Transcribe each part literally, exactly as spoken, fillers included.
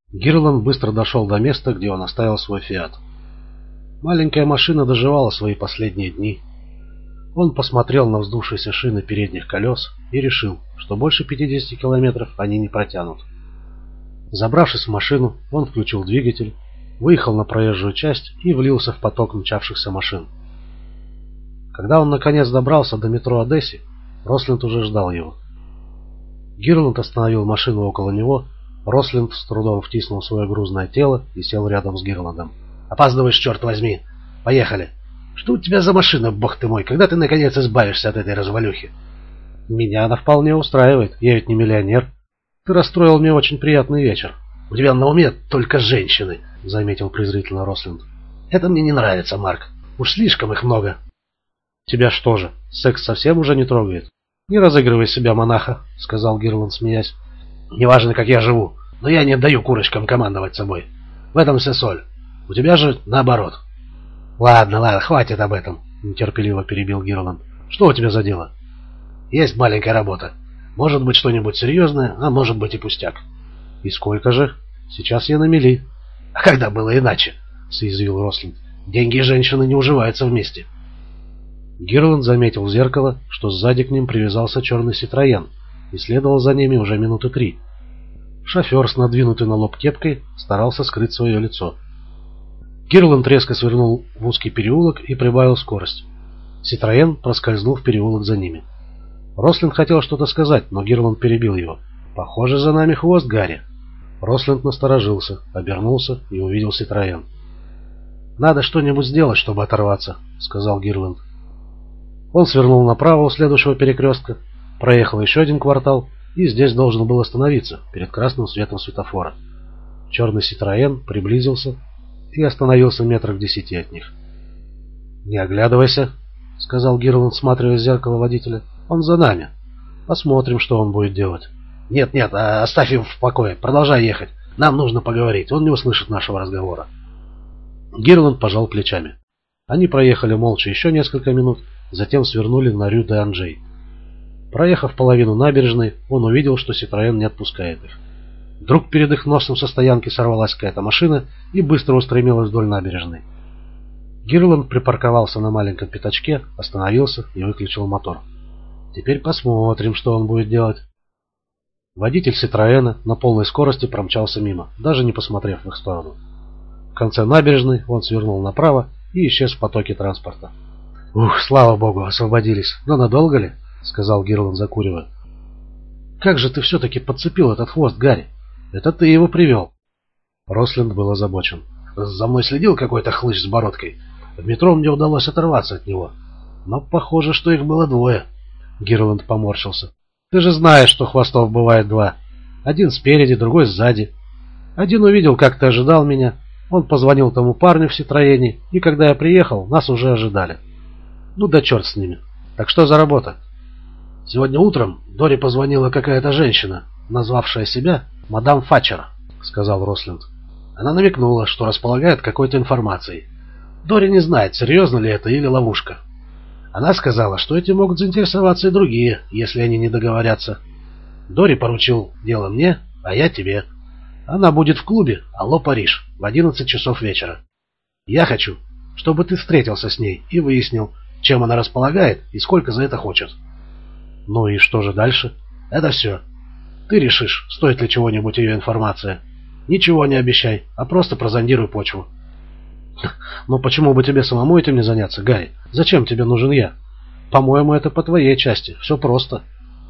Гирланд быстро дошел до места, где он оставил свой «Фиат». Маленькая машина доживала свои последние дни. Он посмотрел на вздувшиеся шины передних колес и решил, что больше пятидесяти километров они не протянут. Забравшись в машину, он включил двигатель, выехал на проезжую часть и влился в поток мчавшихся машин. Когда он наконец добрался до метро Одессы, Росленд уже ждал его. Гирланд остановил машину около него. Росленд с трудом втиснул свое грузное тело и сел рядом с Гирландом. «Опаздываешь, черт возьми! Поехали! Что у тебя за машина, бог ты мой? Когда ты, наконец, избавишься от этой развалюхи?» «Меня она вполне устраивает. Я ведь не миллионер. Ты расстроил мне очень приятный вечер». «У тебя на уме только женщины», — заметил презрительно Росленд. «Это мне не нравится, Марк. Уж слишком их много». «Тебя что же, секс совсем уже не трогает?» «Не разыгрывай себя, монаха», — сказал Гирланд, смеясь. «Неважно, как я живу, но я не даю курочкам командовать собой. В этом вся соль. У тебя же наоборот». «Ладно, ладно, хватит об этом», — нетерпеливо перебил Гирланд. «Что у тебя за дело?» «Есть маленькая работа. Может быть, что-нибудь серьезное, а может быть и пустяк». «И сколько же? Сейчас я на мели». «А когда было иначе?» — съязвил Росленд. «Деньги и женщины не уживаются вместе». Гирланд заметил в зеркало, что сзади к ним привязался черный Ситроен, и следовал за ними уже минуты три. Шофер с надвинутой на лоб кепкой старался скрыть свое лицо. Гирланд резко свернул в узкий переулок и прибавил скорость. Ситроен проскользнул в переулок за ними. Росленд хотел что-то сказать, но Гирланд перебил его. «Похоже, за нами хвост, Гарри». Росленд насторожился, обернулся и увидел Ситроен. «Надо что-нибудь сделать, чтобы оторваться», — сказал Гирланд. Он свернул направо у следующего перекрестка, проехал еще один квартал и здесь должен был остановиться перед красным светом светофора. Черный Ситроен приблизился и остановился метрах в десяти от них. «Не оглядывайся», — сказал Гирланд, всматривая в зеркало водителя. «Он за нами. Посмотрим, что он будет делать». «Нет, нет, оставь его в покое. Продолжай ехать. Нам нужно поговорить. Он не услышит нашего разговора». Гирланд пожал плечами. Они проехали молча еще несколько минут, затем свернули на Рю де Анжей. Проехав половину набережной, он увидел, что Ситроен не отпускает их. Вдруг перед их носом со стоянки сорвалась какая-то машина и быстро устремилась вдоль набережной. Гирланд припарковался на маленьком пятачке, остановился и выключил мотор. «Теперь посмотрим, что он будет делать». Водитель Ситроена на полной скорости промчался мимо, даже не посмотрев в их сторону. В конце набережной он свернул направо и исчез в потоке транспорта. «Ух, слава богу, освободились. Но надолго ли?» — сказал Гирланд, закуривая. «Как же ты все-таки подцепил этот хвост, Гарри? Это ты его привел». Росленд был озабочен. «За мной следил какой-то хлыщ с бородкой. В метро мне удалось оторваться от него. Но похоже, что их было двое». Гирланд поморщился. «Ты же знаешь, что хвостов бывает два. Один спереди, другой сзади. Один увидел, как ты ожидал меня. Он позвонил тому парню в Ситроене, и когда я приехал, нас уже ожидали. Ну да черт с ними. Так что за работа?» «Сегодня утром Дори позвонила какая-то женщина, назвавшая себя мадам Фатчер», — сказал Росленд. «Она намекнула, что располагает какой-то информацией. Дори не знает, серьезно ли это или ловушка. Она сказала, что этим могут заинтересоваться и другие, если они не договорятся. Дори поручил дело мне, а я тебе. Она будет в клубе «Алло, Париж» в одиннадцать часов вечера. Я хочу, чтобы ты встретился с ней и выяснил, чем она располагает и сколько за это хочет». «Ну и что же дальше?» «Это все. Ты решишь, стоит ли чего-нибудь ее информация. Ничего не обещай, а просто прозондируй почву». «Но почему бы тебе самому этим не заняться, Гарри? Зачем тебе нужен я? По-моему, это по твоей части. Все просто».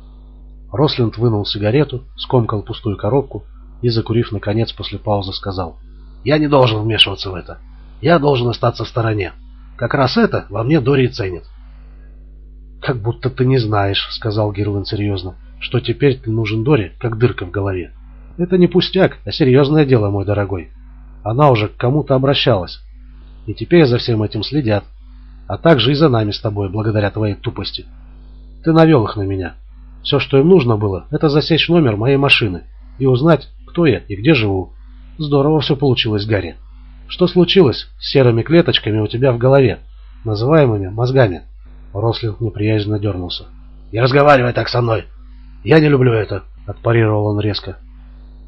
Росленд вынул сигарету, скомкал пустую коробку и, закурив наконец после паузы, сказал: «Я не должен вмешиваться в это. Я должен остаться в стороне. Как раз это во мне Дори ценит». «Как будто ты не знаешь», — сказал Гирланд серьезно, «что теперь ты нужен Дори, как дырка в голове. Это не пустяк, а серьезное дело, мой дорогой. Она уже к кому-то обращалась. И теперь за всем этим следят. А также и за нами с тобой, благодаря твоей тупости. Ты навел их на меня. Все, что им нужно было, это засечь номер моей машины и узнать, кто я и где живу. Здорово все получилось, Гарри. Что случилось с серыми клеточками у тебя в голове, называемыми мозгами?» Росленд неприязненно дернулся. «Не разговаривай так со мной. Я не люблю это», — отпарировал он резко.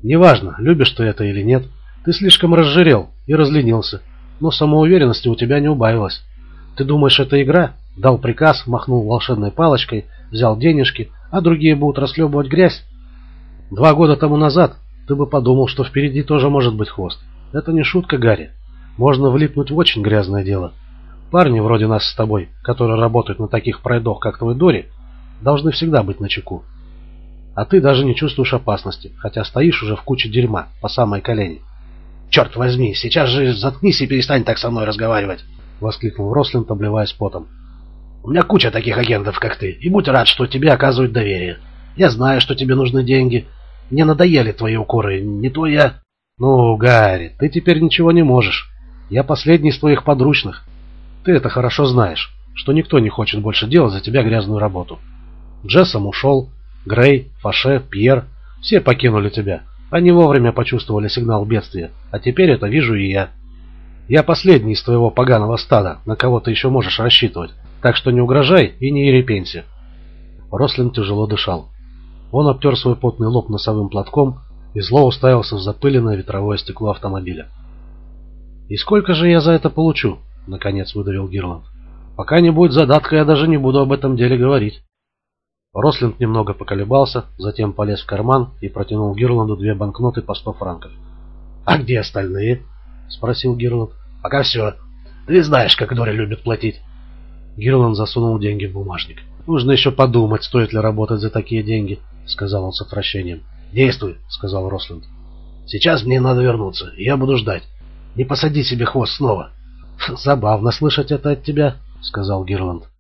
Неважно, любишь ты это или нет, ты слишком разжирел и разленился, но самоуверенности у тебя не убавилось. Ты думаешь, это игра? Дал приказ, махнул волшебной палочкой, взял денежки, а другие будут расхлебывать грязь? Два года тому назад ты бы подумал, что впереди тоже может быть хвост. Это не шутка, Гарри. Можно влипнуть в очень грязное дело. Парни вроде нас с тобой, которые работают на таких пройдох, как твой Дори, должны всегда быть начеку. А ты даже не чувствуешь опасности, хотя стоишь уже в куче дерьма по самой колени. «Черт возьми, сейчас же заткнись и перестань так со мной разговаривать!» — воскликнул Рослинд, обливаясь потом. «У меня куча таких агентов, как ты, и будь рад, что тебе оказывают доверие. Я знаю, что тебе нужны деньги. Мне надоели твои укоры, не то я...» «Ну, Гарри, ты теперь ничего не можешь. Я последний из твоих подручных. Ты это хорошо знаешь, что никто не хочет больше делать за тебя грязную работу. Джессом ушел, Грей, Фаше, Пьер — все покинули тебя. Они вовремя почувствовали сигнал бедствия, а теперь это вижу и я. Я последний из твоего поганого стада, на кого ты еще можешь рассчитывать, так что не угрожай и не ерепенься». Рослин тяжело дышал. Он обтер свой потный лоб носовым платком и зло уставился в запыленное ветровое стекло автомобиля. «И сколько же я за это получу?» — наконец выдавил Гирланд. «Пока не будет задатка, я даже не буду об этом деле говорить». Рослинд немного поколебался, затем полез в карман и протянул Гирланду две банкноты по сто франков. «А где остальные?» — спросил Гирланд. «Пока все. Ты знаешь, как Дори любит платить». Гирланд засунул деньги в бумажник. «Нужно еще подумать, стоит ли работать за такие деньги», — сказал он с отвращением. «Действуй», — сказал Рослинд. «Сейчас мне надо вернуться, и я буду ждать. Не посади себе хвост снова». «Забавно слышать это от тебя», — сказал Гирланд.